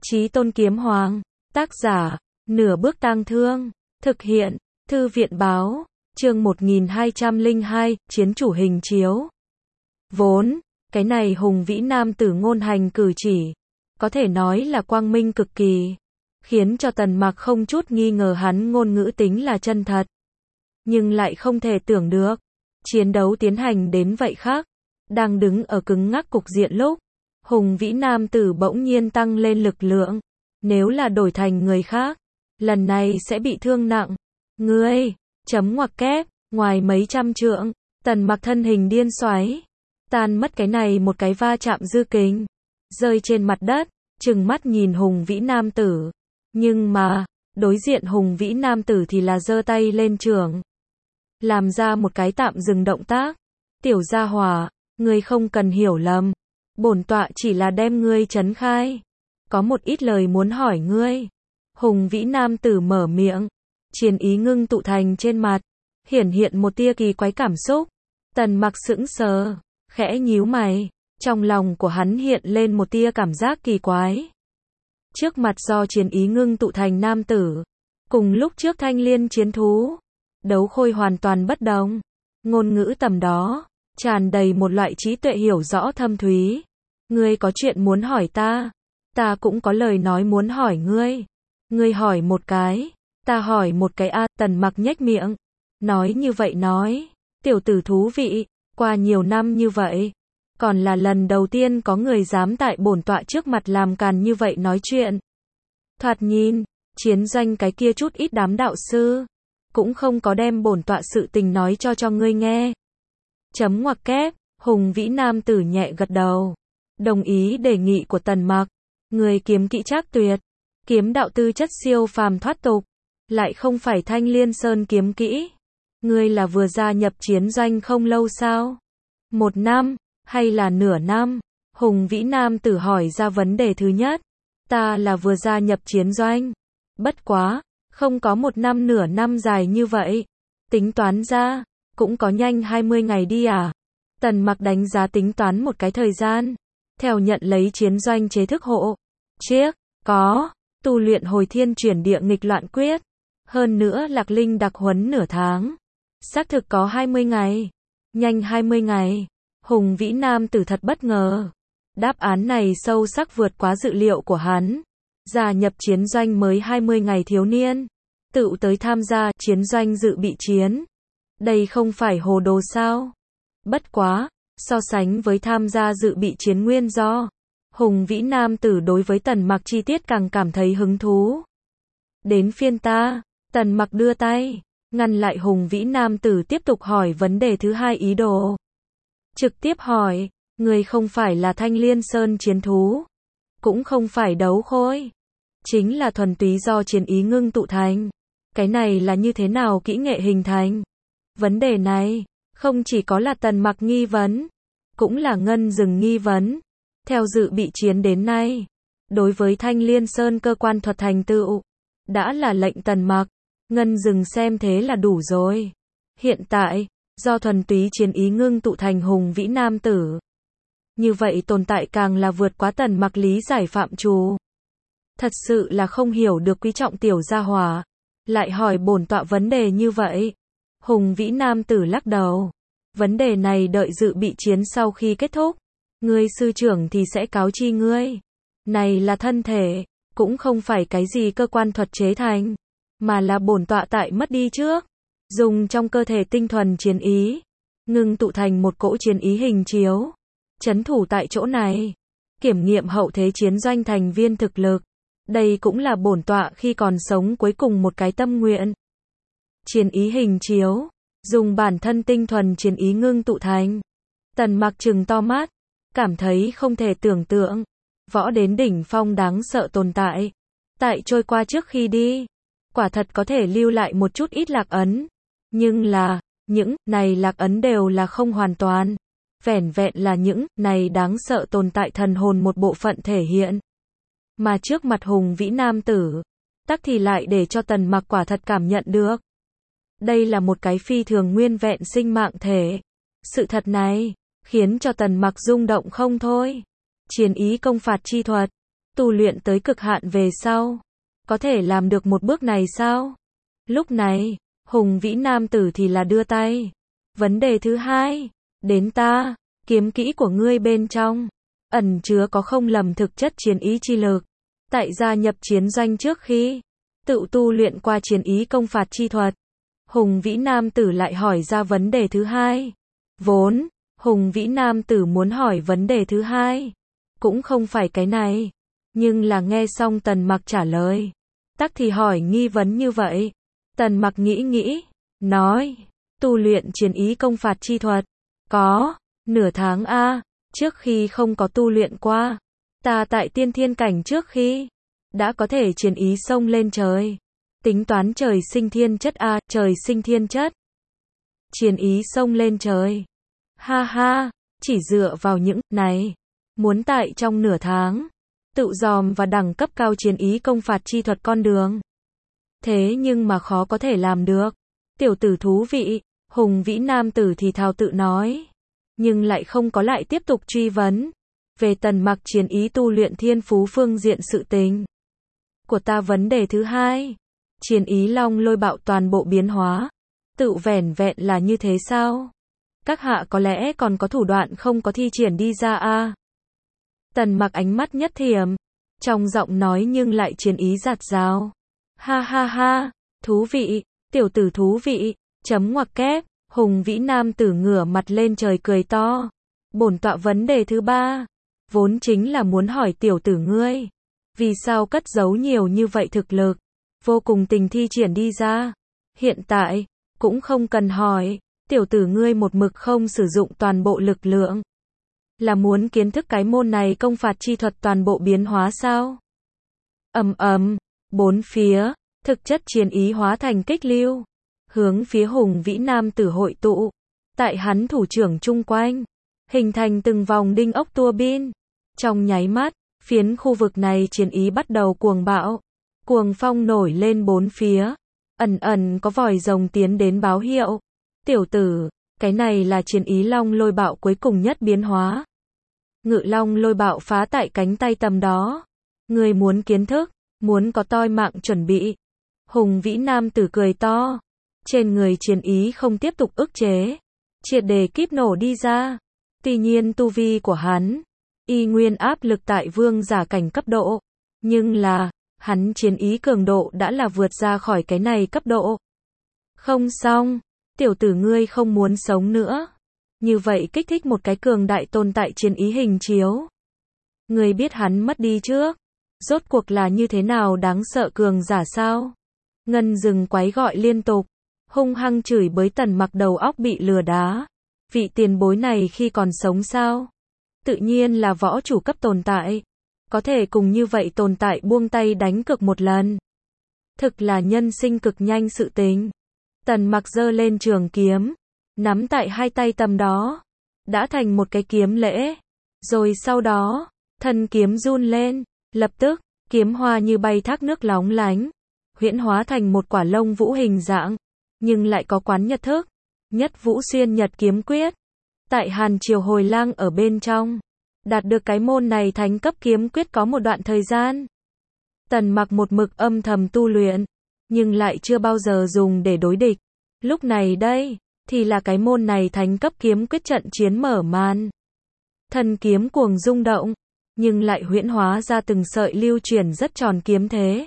Chí Tôn Kiếm Hoàng, tác giả, Nửa Bước Tang Thương, thực hiện, Thư viện báo, chương 1202, chiến chủ hình chiếu. Vốn, cái này hùng vĩ nam tử ngôn hành cử chỉ, có thể nói là quang minh cực kỳ, khiến cho Tần Mặc không chút nghi ngờ hắn ngôn ngữ tính là chân thật. Nhưng lại không thể tưởng được, chiến đấu tiến hành đến vậy khác, đang đứng ở cứng ngắc cục diện lúc, hùng vĩ nam tử bỗng nhiên tăng lên lực lượng, nếu là đổi thành người khác, lần này sẽ bị thương nặng. Ngươi, chấm ngoặc kép, ngoài mấy trăm trượng, Tần Mặc thân hình điên xoáy, tan mất cái này một cái va chạm dư kình, rơi trên mặt đất, trừng mắt nhìn hùng vĩ nam tử. Nhưng mà, đối diện hùng vĩ nam tử thì là giơ tay lên chưởng, làm ra một cái tạm dừng động tác. Tiểu gia hỏa, ngươi không cần hiểu lầm, bổn tọa chỉ là đem ngươi trấn khai, có một ít lời muốn hỏi ngươi. Hùng vĩ nam tử mở miệng, chiến ý ngưng tụ thành trên mặt, hiển hiện một tia kỳ quái cảm xúc. Tần Mặc sững sờ, khẽ nhíu mày, trong lòng của hắn hiện lên một tia cảm giác kỳ quái. Trước mặt do chiến ý ngưng tụ thành nam tử, cùng lúc trước thanh liên chiến thú, đấu khôi hoàn toàn bất đồng. Ngôn ngữ tầm đó, tràn đầy một loại trí tuệ hiểu rõ thâm thúy. Ngươi có chuyện muốn hỏi ta cũng có lời nói muốn hỏi ngươi. Ngươi hỏi một cái, ta hỏi một cái a. Tần Mặc nhếch miệng, nói như vậy nói, tiểu tử thú vị, qua nhiều năm như vậy, còn là lần đầu tiên có người dám tại bổn tọa trước mặt làm càn như vậy nói chuyện. Thoạt nhìn, chiến doanh cái kia chút ít đám đạo sư, cũng không có đem bổn tọa sự tình nói cho ngươi nghe. Chấm ngoặc kép, hùng vĩ nam tử nhẹ gật đầu, đồng ý đề nghị của Tần Mặc. Người kiếm kỹ trác tuyệt, kiếm đạo tư chất siêu phàm thoát tục, lại không phải Thanh Liên Sơn kiếm kỹ. Ngươi là vừa gia nhập chiến doanh không lâu sao? 1 năm, hay là nửa năm? Hùng vĩ nam tử hỏi ra vấn đề thứ nhất. Ta là vừa gia nhập chiến doanh. Bất quá, không có 1 năm nửa năm dài như vậy. Tính toán ra, cũng có nhanh 20 ngày đi à? Tần Mặc đánh giá tính toán một cái thời gian. Theo nhận lấy chiến doanh chế thức hộ chiếc, có tu luyện hồi thiên chuyển địa nghịch loạn quyết, hơn nữa Lạc Linh đặc huấn nửa tháng, xác thực có 20 ngày, nhanh 20 ngày. Hùng vĩ nam tử thật bất ngờ, đáp án này sâu sắc vượt quá dự liệu của hắn. Gia nhập chiến doanh mới 20 ngày thiếu niên, tự tới tham gia chiến doanh dự bị chiến, đây không phải hồ đồ sao? Bất quá, so sánh với tham gia dự bị chiến nguyên do, hùng vĩ nam tử đối với Tần Mặc chi tiết càng cảm thấy hứng thú. Đến phiên ta. Tần Mặc đưa tay, ngăn lại hùng vĩ nam tử tiếp tục hỏi vấn đề thứ hai ý đồ. Trực tiếp hỏi, người không phải là Thanh Liên Sơn chiến thú, cũng không phải đấu khôi, chính là thuần túy do chiến ý ngưng tụ thành. Cái này là như thế nào kỹ nghệ hình thành? Vấn đề này, không chỉ có là Tần Mặc nghi vấn, cũng là Ngân Dừng nghi vấn. Theo dự bị chiến đến nay, đối với Thanh Liên Sơn cơ quan thuật thành tựu, đã là lệnh Tần Mặc, Ngân Dừng xem thế là đủ rồi. Hiện tại, do thuần túy chiến ý ngưng tụ thành hùng vĩ nam tử, như vậy tồn tại càng là vượt quá Tần Mặc lý giải phạm trù. Thật sự là không hiểu được quý trọng tiểu gia hỏa, lại hỏi bổn tọa vấn đề như vậy. Hùng vĩ nam tử lắc đầu, vấn đề này đợi dự bị chiến sau khi kết thúc, ngươi sư trưởng thì sẽ cáo chi ngươi. Này là thân thể, cũng không phải cái gì cơ quan thuật chế thành, mà là bổn tọa tại mất đi trước, dùng trong cơ thể tinh thuần chiến ý, ngưng tụ thành một cỗ chiến ý hình chiếu, trấn thủ tại chỗ này, kiểm nghiệm hậu thế chiến doanh thành viên thực lực. Đây cũng là bổn tọa khi còn sống cuối cùng một cái tâm nguyện. Chiến ý hình chiếu, dùng bản thân tinh thuần chiến ý ngưng tụ thành. Tần Mặc trừng to mắt, cảm thấy không thể tưởng tượng, võ đến đỉnh phong đáng sợ tồn tại, tại trôi qua trước khi đi, quả thật có thể lưu lại một chút ít lạc ấn, nhưng là, những này lạc ấn đều là không hoàn toàn, vẻn vẹn là những này đáng sợ tồn tại thần hồn một bộ phận thể hiện. Mà trước mặt hùng vĩ nam tử, tắc thì lại để cho Tần Mặc quả thật cảm nhận được. Đây là một cái phi thường nguyên vẹn sinh mạng thể. Sự thật này khiến cho Tần Mặc rung động không thôi. Chiến ý công phạt chi thuật, tu luyện tới cực hạn về sau, có thể làm được một bước này sao? Lúc này, hùng vĩ nam tử thì là đưa tay. Vấn đề thứ hai, đến ta, kiếm kỹ của ngươi bên trong, ẩn chứa có không lầm thực chất chiến ý chi lực. Tại gia nhập chiến doanh trước khi, tự tu luyện qua chiến ý công phạt chi thuật. Hùng vĩ nam tử lại hỏi ra vấn đề thứ hai. Vốn, hùng vĩ nam tử muốn hỏi vấn đề thứ hai, cũng không phải cái này. Nhưng là nghe xong Tần Mặc trả lời, tắc thì hỏi nghi vấn như vậy. Tần Mặc nghĩ, nói, tu luyện chiến ý công phạt chi thuật, có, nửa tháng a, trước khi không có tu luyện qua, ta tại tiên thiên cảnh trước khi, đã có thể chiến ý xông lên trời. Tính toán trời sinh thiên chất a, trời sinh thiên chất. Chiến ý xông lên trời. Ha ha, chỉ dựa vào những này, muốn tại trong nửa tháng, tự dòm và đẳng cấp cao chiến ý công phạt chi thuật con đường. Thế nhưng mà khó có thể làm được. Tiểu tử thú vị, hùng vĩ nam tử thì thào tự nói. Nhưng lại không có lại tiếp tục truy vấn. Về Tần Mặc chiến ý tu luyện thiên phú phương diện sự tình. Của ta vấn đề thứ hai. Chiến ý long lôi bạo toàn bộ biến hóa. Tự vẻn vẹn là như thế sao? Các hạ có lẽ còn có thủ đoạn không có thi triển đi ra a. Tần Mặc ánh mắt nhất thiểm. Trong giọng nói nhưng lại chiến ý giạt rào. Ha ha ha, thú vị, tiểu tử thú vị, chấm ngoặc kép, hùng vĩ nam tử ngửa mặt lên trời cười to. Bổn tọa vấn đề thứ ba, vốn chính là muốn hỏi tiểu tử ngươi, vì sao cất giấu nhiều như vậy thực lực, vô cùng tình thi triển đi ra. Hiện tại, cũng không cần hỏi, tiểu tử ngươi một mực không sử dụng toàn bộ lực lượng. Là muốn kiến thức cái môn này công phạt chi thuật toàn bộ biến hóa sao? Bốn phía, thực chất chiến ý hóa thành kích lưu, hướng phía hùng vĩ nam tử hội tụ, tại hắn thủ trưởng chung quanh, hình thành từng vòng đinh ốc tua bin. Trong nháy mắt, phiến khu vực này chiến ý bắt đầu cuồng bạo, cuồng phong nổi lên bốn phía, ẩn ẩn có vòi rồng tiến đến báo hiệu. Tiểu tử, cái này là chiến ý long lôi bạo cuối cùng nhất biến hóa. Ngự long lôi bạo phá tại cánh tay tầm đó. Người muốn kiến thức, muốn có toi mạng chuẩn bị. Hùng vĩ nam tử cười to. Trên người chiến ý không tiếp tục ức chế, triệt để kíp nổ đi ra. Tuy nhiên tu vi của hắn, y nguyên áp lực tại vương giả cảnh cấp độ. Nhưng là, hắn chiến ý cường độ đã là vượt ra khỏi cái này cấp độ. Không xong, tiểu tử ngươi không muốn sống nữa. Như vậy kích thích một cái cường đại tồn tại chiến ý hình chiếu. Ngươi biết hắn mất đi trước, rốt cuộc là như thế nào đáng sợ cường giả sao? Ngân rừng quái gọi liên tục, hung hăng chửi bới Tần Mặc đầu óc bị lừa đá. Vị tiền bối này khi còn sống sao? Tự nhiên là võ chủ cấp tồn tại. Có thể cùng như vậy tồn tại buông tay đánh cược một lần. Thực là nhân sinh cực nhanh sự tình. Tần Mặc giơ lên trường kiếm, nắm tại hai tay tầm đó, đã thành một cái kiếm lễ. Rồi sau đó, thân kiếm run lên, lập tức, kiếm hoa như bay thác nước lóng lánh, huyễn hóa thành một quả lông vũ hình dạng, nhưng lại có quán nhật thức, nhất vũ xuyên nhật kiếm quyết. Tại Hàn Triều Hồi Lang ở bên trong, đạt được cái môn này thánh cấp kiếm quyết có một đoạn thời gian. Tần Mặc một mực âm thầm tu luyện, nhưng lại chưa bao giờ dùng để đối địch. Lúc này đây, thì là cái môn này thánh cấp kiếm quyết trận chiến mở màn. Thần kiếm cuồng rung động, nhưng lại huyễn hóa ra từng sợi lưu chuyển rất tròn kiếm thế.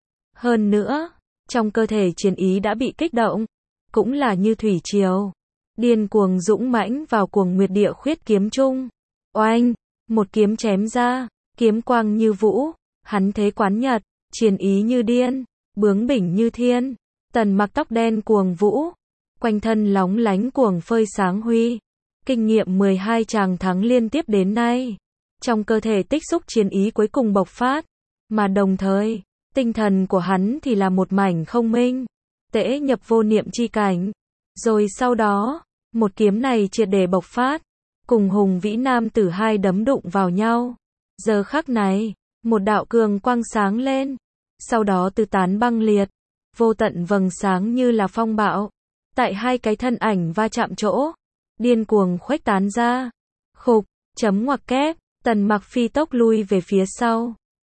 Hơn nữa, trong cơ thể chiến ý đã bị kích động, cũng là như thủy triều, điên cuồng dũng mãnh vào cuồng nguyệt địa khuyết kiếm trung. Oanh, một kiếm chém ra, kiếm quang như vũ, hắn thế quán nhật, chiến ý như điên, bướng bỉnh như thiên. Tần Mặc tóc đen cuồng vũ, quanh thân lóng lánh cuồng phơi sáng huy. Kinh nghiệm 12 tràng thắng liên tiếp đến nay, trong cơ thể tích xúc chiến ý cuối cùng bộc phát, mà đồng thời, tinh thần của hắn thì là một mảnh không minh, tễ nhập vô niệm chi cảnh. Rồi sau đó, một kiếm này triệt để bộc phát, cùng hùng vĩ nam tử hai đấm đụng vào nhau. Giờ khắc này, một đạo cường quang sáng lên, sau đó tứ tán băng liệt, vô tận vầng sáng như là phong bạo, tại hai cái thân ảnh va chạm chỗ, điên cuồng khuếch tán ra. Khục, chấm ngoặc kép, Tần Mặc phi tốc lui về phía sau.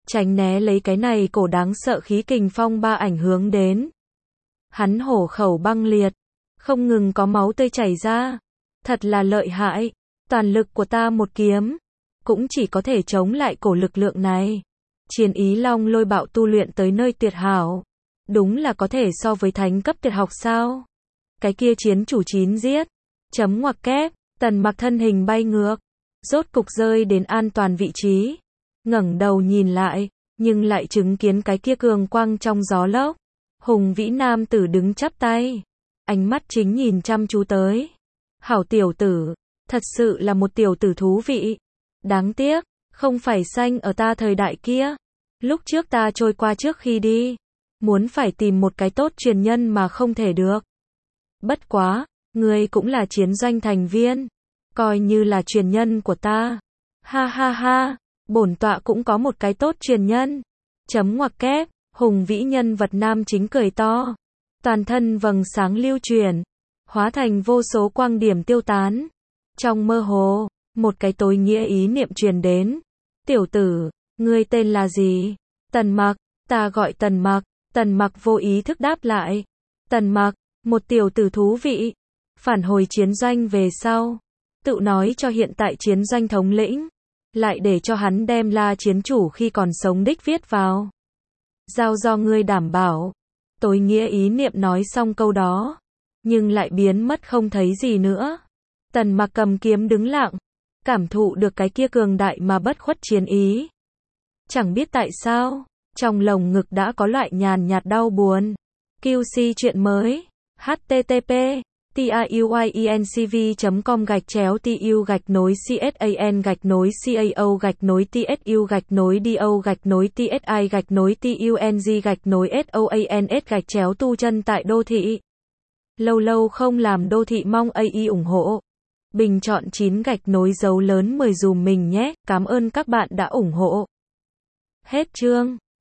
tránh né lấy cái này cổ đáng sợ khí kình phong ba ảnh hướng đến. Hắn hổ khẩu băng liệt, không ngừng có máu tươi chảy ra. Thật là lợi hại, toàn lực của ta một kiếm, cũng chỉ có thể chống lại cổ lực lượng này. Chiến ý long lôi bạo tu luyện tới nơi tuyệt hảo. Đúng là có thể so với thánh cấp tuyệt học sao. Cái kia chiến chủ 9 giết. Chấm ngoặc kép, Tần Mặc thân hình bay ngược. Rốt cục rơi đến an toàn vị trí. Ngẩng đầu nhìn lại, nhưng lại chứng kiến cái kia cường quang trong gió lốc. Hùng vĩ nam tử đứng chắp tay. Ánh mắt chính nhìn chăm chú tới. Hảo tiểu tử, thật sự là một tiểu tử thú vị. Đáng tiếc, không phải sanh ở ta thời đại kia. Lúc trước ta trôi qua trước khi đi. Muốn phải tìm một cái tốt truyền nhân mà không thể được. Bất quá, ngươi cũng là chiến doanh thành viên. Coi như là truyền nhân của ta. Ha ha ha, bổn tọa cũng có một cái tốt truyền nhân. Chấm ngoặc kép, hùng vĩ nhân vật nam chính cười to. Toàn thân vầng sáng lưu chuyển. Hóa thành vô số quang điểm tiêu tán. Trong mơ hồ, một cái tối nghĩa ý niệm truyền đến. Tiểu tử, ngươi tên là gì? Tần Mặc, ta gọi Tần Mặc. Tần Mặc vô ý thức đáp lại. Tần Mặc, một tiểu tử thú vị. Phản hồi chiến doanh về sau. Tự nói cho hiện tại chiến doanh thống lĩnh. Lại để cho hắn đem La chiến chủ khi còn sống đích viết vào. Giao do ngươi đảm bảo. Tối nghĩa ý niệm nói xong câu đó. Nhưng lại biến mất không thấy gì nữa. Tần Mặc cầm kiếm đứng lặng. Cảm thụ được cái kia cường đại mà bất khuất chiến ý. Chẳng biết tại sao. Trong lồng ngực đã có loại nhàn nhạt đau buồn. QC chuyện mới. http tuyuyenc.com/TU-TU-TSAN-TUNG-TUNG-SOANS tại đô thị. Lâu lâu không làm đô thị mong AI ủng hộ. Bình chọn 9 gạch nối dấu lớn 10 dùm mình nhé. Cảm ơn các bạn đã ủng hộ. Hết chương.